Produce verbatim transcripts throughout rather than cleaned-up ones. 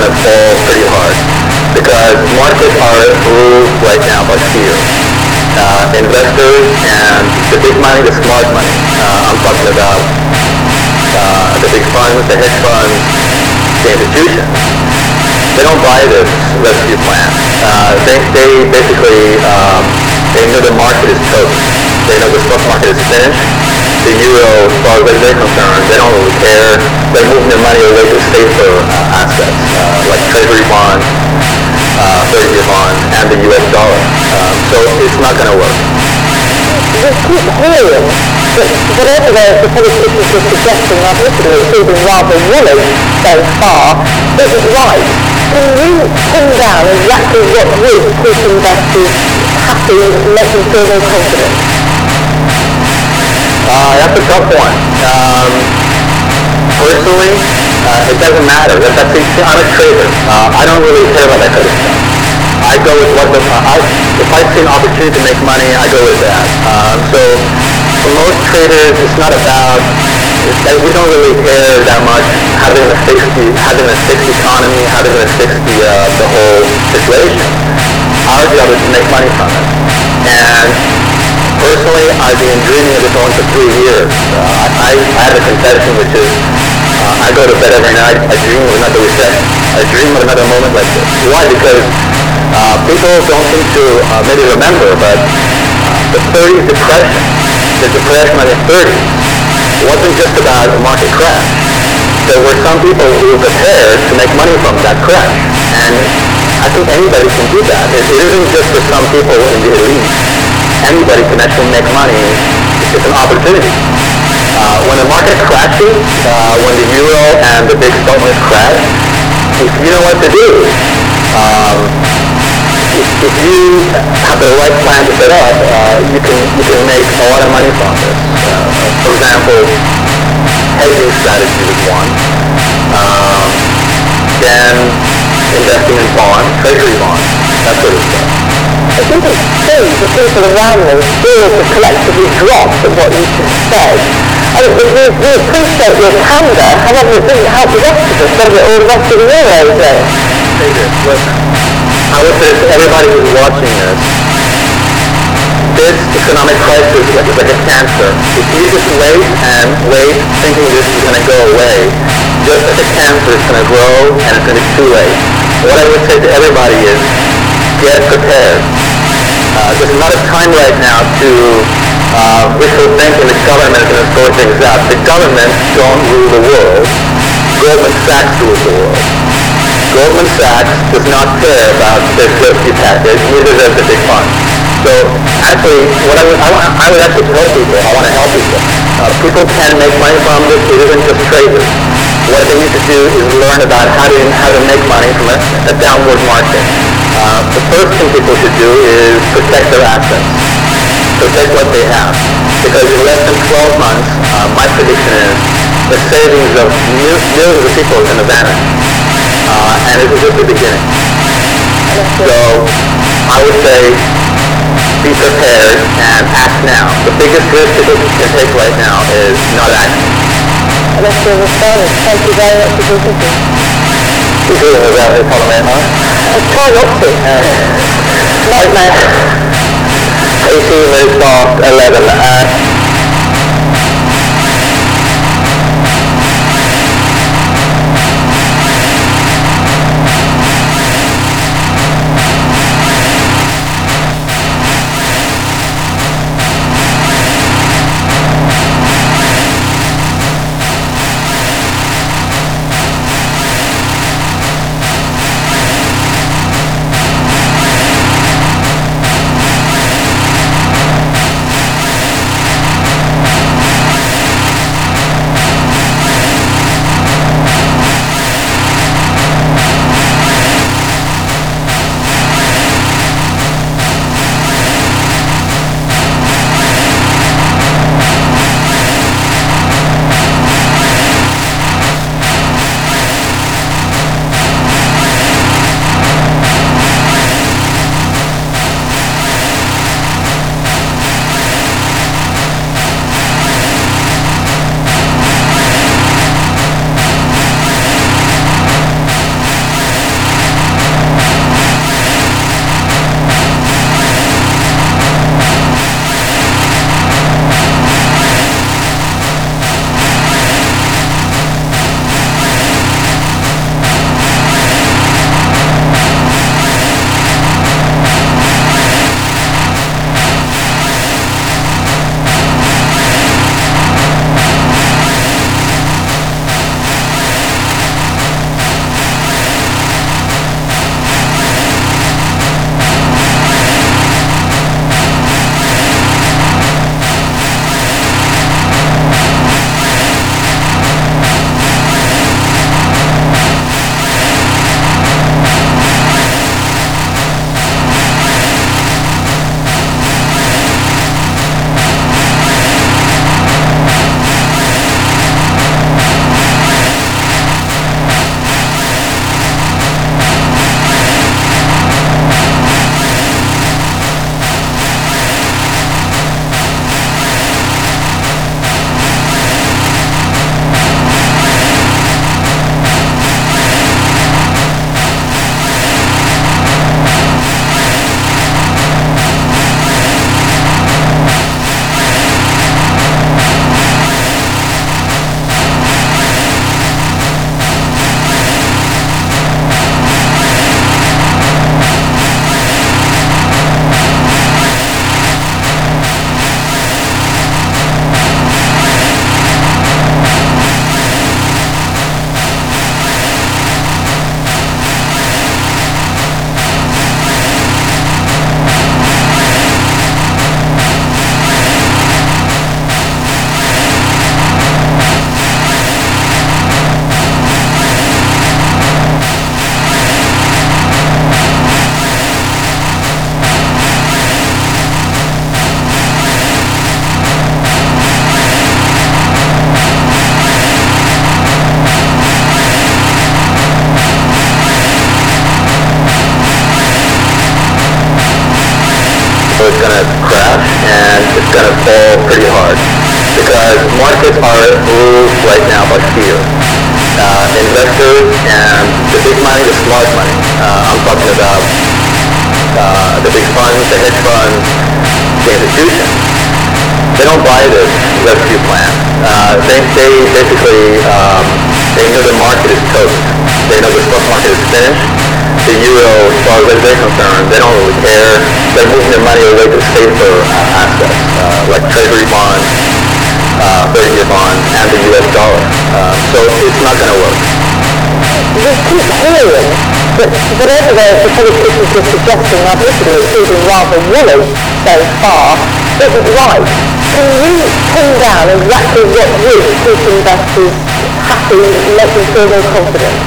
going to fall pretty hard because markets are ruled right now by fear. Uh, investors and the big money, the smart money, uh, I'm talking about uh, the big funds, the hedge funds, the institutions, they don't buy this rescue plan. Uh, they, they basically, um, they know the market is toast. They know the stock market is finished. The euro, as far as they're concerned, they don't really care. They're moving their money away to safer uh, assets, uh, like treasury bonds, uh, thirty-year bonds, and the U S dollar. Um, so it's not going to work. We keep hearing that whatever the, the politicians are suggesting, I've listened to it, including rather woolly so far, isn't right. Can you pin down exactly what would keep investors happy and make them feel more confident? Uh, that's a tough one. Um, personally, uh, it doesn't matter. That, that's a, I'm a trader. Uh, I don't really care about that kind of stuff. I go with what the, uh, I, if I see an opportunity to make money, I go with that. Um, so for most traders, it's not about, it's, we don't really care that much how they're going to fix the, how they're going to fix the economy, how they're going to fix the, uh, the whole situation. Our job is to make money from it. And personally, I've been dreaming of this only for three years. Uh, I, I have a confession, which is uh, I go to bed every night, I dream of another recession. I dream of another moment like this. Why? Because uh, people don't seem to uh, maybe remember, but uh, the thirties depression, the depression of the thirties, wasn't just about a market crash. There were some people who were prepared to make money from that crash. And I think anybody can do that. It, it isn't just for some people in the elite. Anybody can actually make money. It's an opportunity. Uh, when the market crashes, uh, when the euro and the big stock market crash, if you know what to do, um, if, if you have the right plan to set up, uh, you can you can make a lot of money from this. Uh, for example, hedging strategy is one. Um, then investing in bonds, treasury bonds, that sort of stuff. I think it's true that people around me feel to collectively drop at what you just said. I mean, we, we appreciate your candor, however it doesn't help the rest of us, does it, all the rest of the Eurozone? Say this, listen. I would say to everybody who's watching this, this economic crisis is like, like a cancer. If you just wait and wait thinking this is going to go away, just like a cancer, it's going to grow and it's going to be too late. What I would say to everybody is, get prepared. Uh, this is not a time right now to uh, wishful thinking the government is going to sort things out. The government don't rule the world. Goldman Sachs rules the world. Goldman Sachs does not care about this rescue package, neither does the big fund. So actually, what I would, I, want, I would actually tell people, I want to help people. Uh, people can make money from this. It isn't just traders. What they need to do is learn about how to how to make money from a, a downward market. Uh, the first thing people should do is protect their assets, protect what they have. Because in less than twelve months, uh, my prediction is the savings of mil- millions of people is going to vanish. Uh, and this is just the beginning. So I would say be prepared and act now. The biggest risk people can take right now is not acting. Let's do this bonus. Thank you very much for talking to us. You're doing it without any problem, huh? I try not to. Nightmare. A C moves off eleven. Uh, it's going to crash and it's going to fall pretty hard because markets are ruled right now by fear. Uh, investors and the big money, the smart money, uh, I'm talking about uh, the big funds, the hedge funds, the institutions, they don't buy this rescue plan. Uh, they, they basically, um, they know the market is toast. They know the stock market is finished. The euro, as far as they're concerned, they don't really care. They're moving their money away to safer uh, assets, uh, like treasury bonds, uh, thirty-year bonds, and the U S dollar. Uh, so it's not going to work. We keep hearing that whatever the, the politicians are suggesting, I've listened to including rather woolly so far, isn't right. Can you pin down exactly what would keep investors happy, make them feel more confident?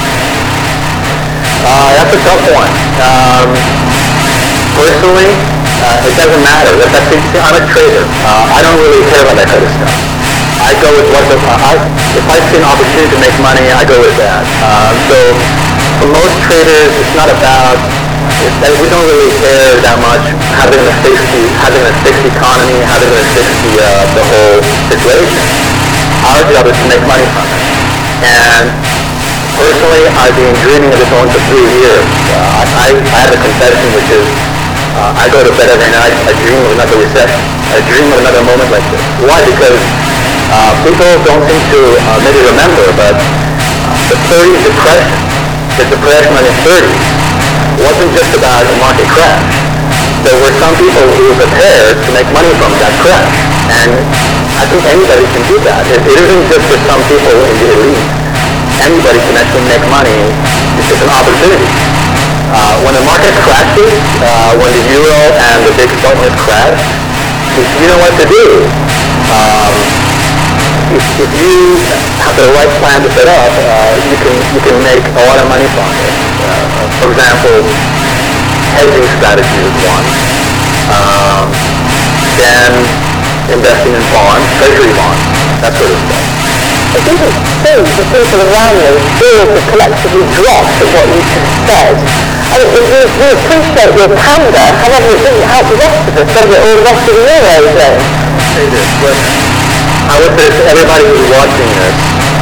Uh, that's a tough one. Um, personally, uh, it doesn't matter. That's actually, see, I'm a trader. Uh, I don't really care about that kind of stuff. I go with what the, uh, I, if I see an opportunity to make money, I go with that. Um, so for most traders, it's not about, it's, we don't really care that much having a fixed, having a fixed economy, having a fixed the, uh, the whole situation. Our job is to make money from it. And personally, I've been dreaming of this only for three years. Uh, I, I have a confession, which is uh, I go to bed every night, I dream of another recession. I dream of another moment like this. Why? Because uh, people don't seem to uh, maybe remember, but uh, the thirties depression, the depression in the thirties, wasn't just about a market crash. There were some people who were prepared to make money from that crash. And I think anybody can do that. It, it isn't just for some people in the elite. Anybody can actually make money. It's just an opportunity. Uh, when the market crashes, uh, when the euro and the big stock markets crash, you know what to do. Um, if, if you have the right plan to set up, uh, you can you can make a lot of money from it. Uh, for example, hedging strategy is one. Um, then investing in bonds, treasury bonds, that sort of stuff. It doesn't seem the people around you feel to collectively drop at what you just said. I mean, we, we appreciate your candor, however it doesn't help the rest of us, does it, or the rest of the Eurozone? Say this, but I would say to everybody who's watching this,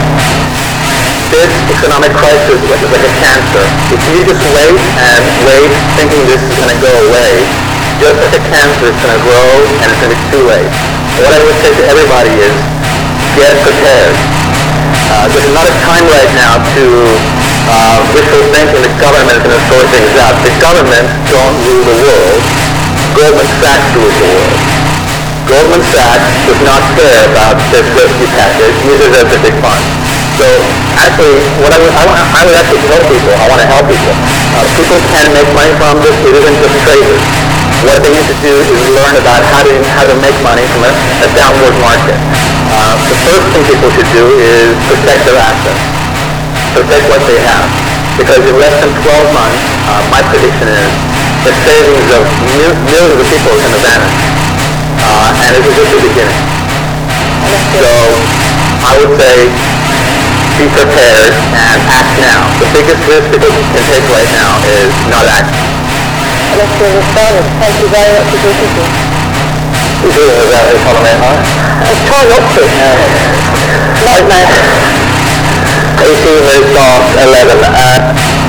this economic crisis is like a cancer. If you just wait and wait thinking this is going to go away, just like a cancer, it's going to grow and it's going to be too late. What I would say to everybody is, get prepared. Uh, this is not a time right now to uh, wishful thinking the government is going to sort things out. The government don't rule the world. Goldman Sachs rules the world. Goldman Sachs does not care about this rescue package, neither does the big fund. So actually, what I would, I, want, I would actually tell people, I want to help people. Uh, people can make money from this. It isn't just traders. What they need to do is learn about how to how to make money from a, a downward market. Uh, the first thing people should do is protect their assets, protect what they have, because in less than twelve months, uh, my prediction is the savings of mil- millions of people is going to vanish, uh, and it is just the beginning. So I would say be prepared and act now. The biggest risk people can take right now is not acting. Let's do this further. Thank you very much for being here. You do it without any comment, huh? I try not to. Nightmare. eighteen minutes past eleven. Uh,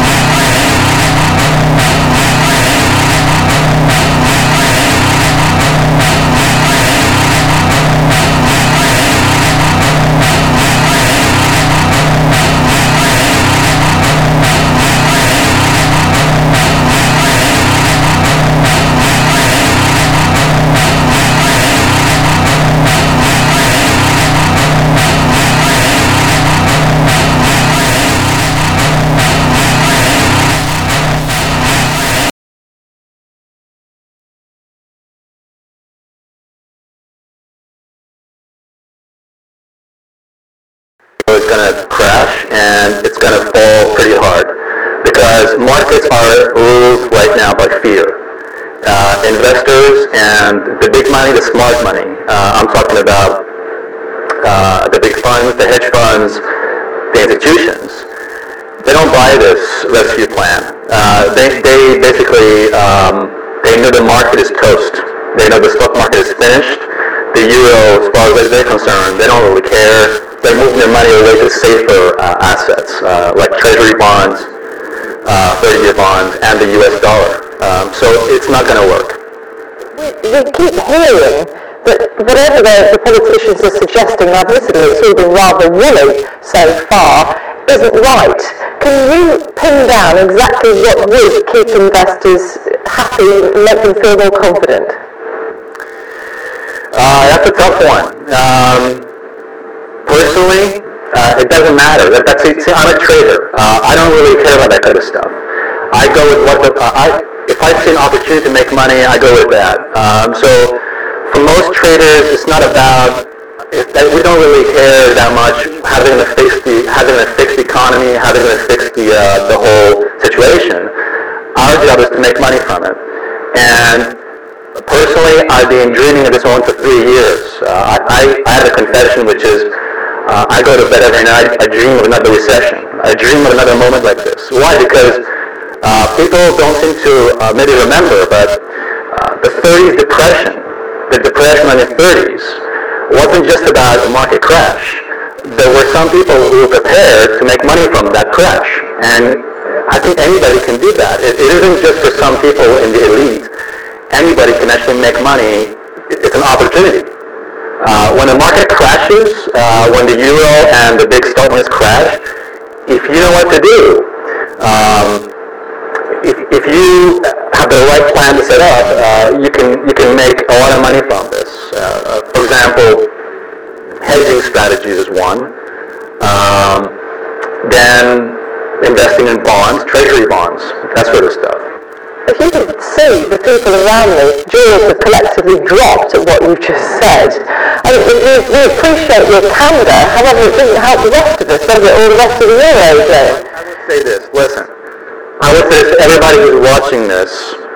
it's going to crash and it's going to fall pretty hard because markets are ruled right now by fear. Uh, investors and the big money, the smart money, uh, I'm talking about uh, the big funds, the hedge funds, the institutions, they don't buy this rescue plan. Uh, they, they basically um, They know the market is toast. They know the stock market is finished. The euro, as far as they're concerned, they don't really care. They're moving their money away to safer uh, assets, uh, like treasury bonds, uh, thirty-year bonds, and the U S dollar. Um, so it's not going to work. We, we keep hearing that whatever the, the politicians are suggesting, admittedly it's all been rather woolly so far, isn't right. Can you pin down exactly what would keep investors happy and make them feel more confident? Uh, that's a tough one. Um, personally, uh, it doesn't matter. That, that's see, I'm a trader. Uh, I don't really care about that kind of stuff. I go with what the, uh, I, if I see an opportunity to make money, I go with that. Um, so for most traders, it's not about, it, we don't really care that much having to fix the, having to fix the economy, having to fix the, uh, the whole situation. Our job is to make money from it. And personally, I've been dreaming of this one for three years. Uh, I, I have a confession, which is uh, I go to bed every night, I dream of another recession. I dream of another moment like this. Why? Because uh, people don't seem to uh, maybe remember, but uh, the thirties depression, the depression in the thirties, wasn't just about a market crash. There were some people who were prepared to make money from that crash. And I think anybody can do that. It, it isn't just for some people in the elite. Anybody can actually make money. It's an opportunity. Uh, when the market crashes, uh, when the euro and the big stock markets crash, if you know what to do, um, if, if you have the right plan to set up, uh, you can you can make a lot of money from this. Uh, for example, hedging strategies is one. Um, then investing in bonds, treasury bonds, that sort of stuff. If you could see the people around me, jaws have collectively dropped at what you've just said. I mean, we, we appreciate your candour, however it didn't help the rest of us, does it, or the rest of the Eurozone? I would say this, listen, I would say to everybody who's watching this,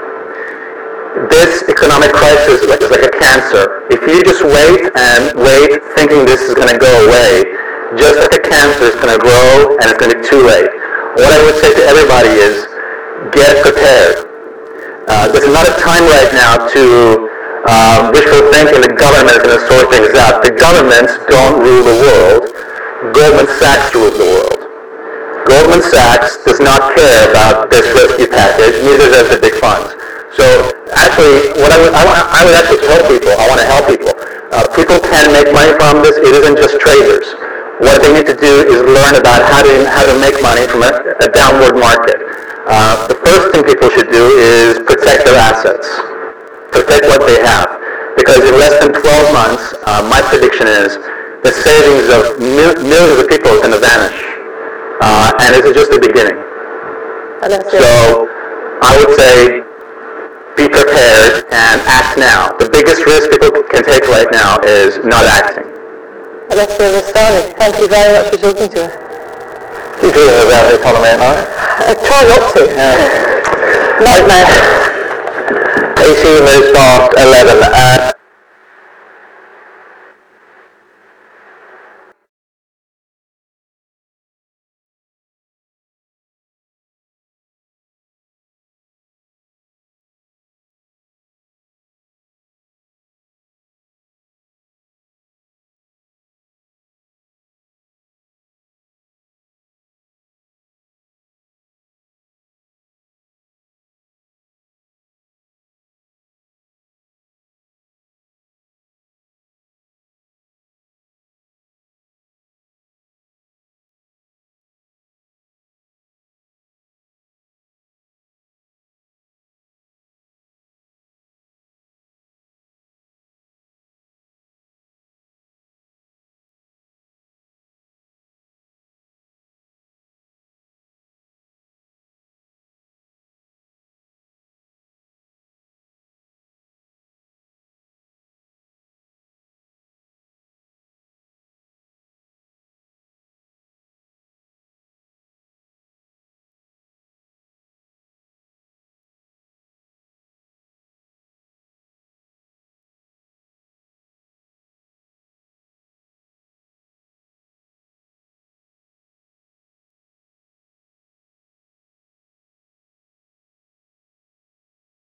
this economic crisis is like, is like a cancer. If you just wait and wait thinking this is going to go away, just like a cancer, it's going to grow and it's going to be too late. What I would say to everybody is, get prepared. Uh, this is not a time right now to um, wishful thinking the government is going to sort things out. The governments don't rule the world. Goldman Sachs rules the world. Goldman Sachs does not care about this rescue package, neither does the big funds. So actually, what I would, I, want, I would actually tell people, I want to help people. Uh, people can make money from this. It isn't just traders. What they need to do is learn about how to, how to make money from a, a downward market. Uh, the first thing people should do is protect their assets. Protect what they have. Because in less than twelve months, uh, my prediction is the savings of mil- millions of people is going to vanish. Uh, and this is just the beginning. So I would say be prepared and act now. The biggest risk people can take right now is not acting. Alessio Vestani, thank you very much for talking to us. Do you feel about the economy at night? I try not to. Yeah. Nightmare. A C moves past eleven. Uh,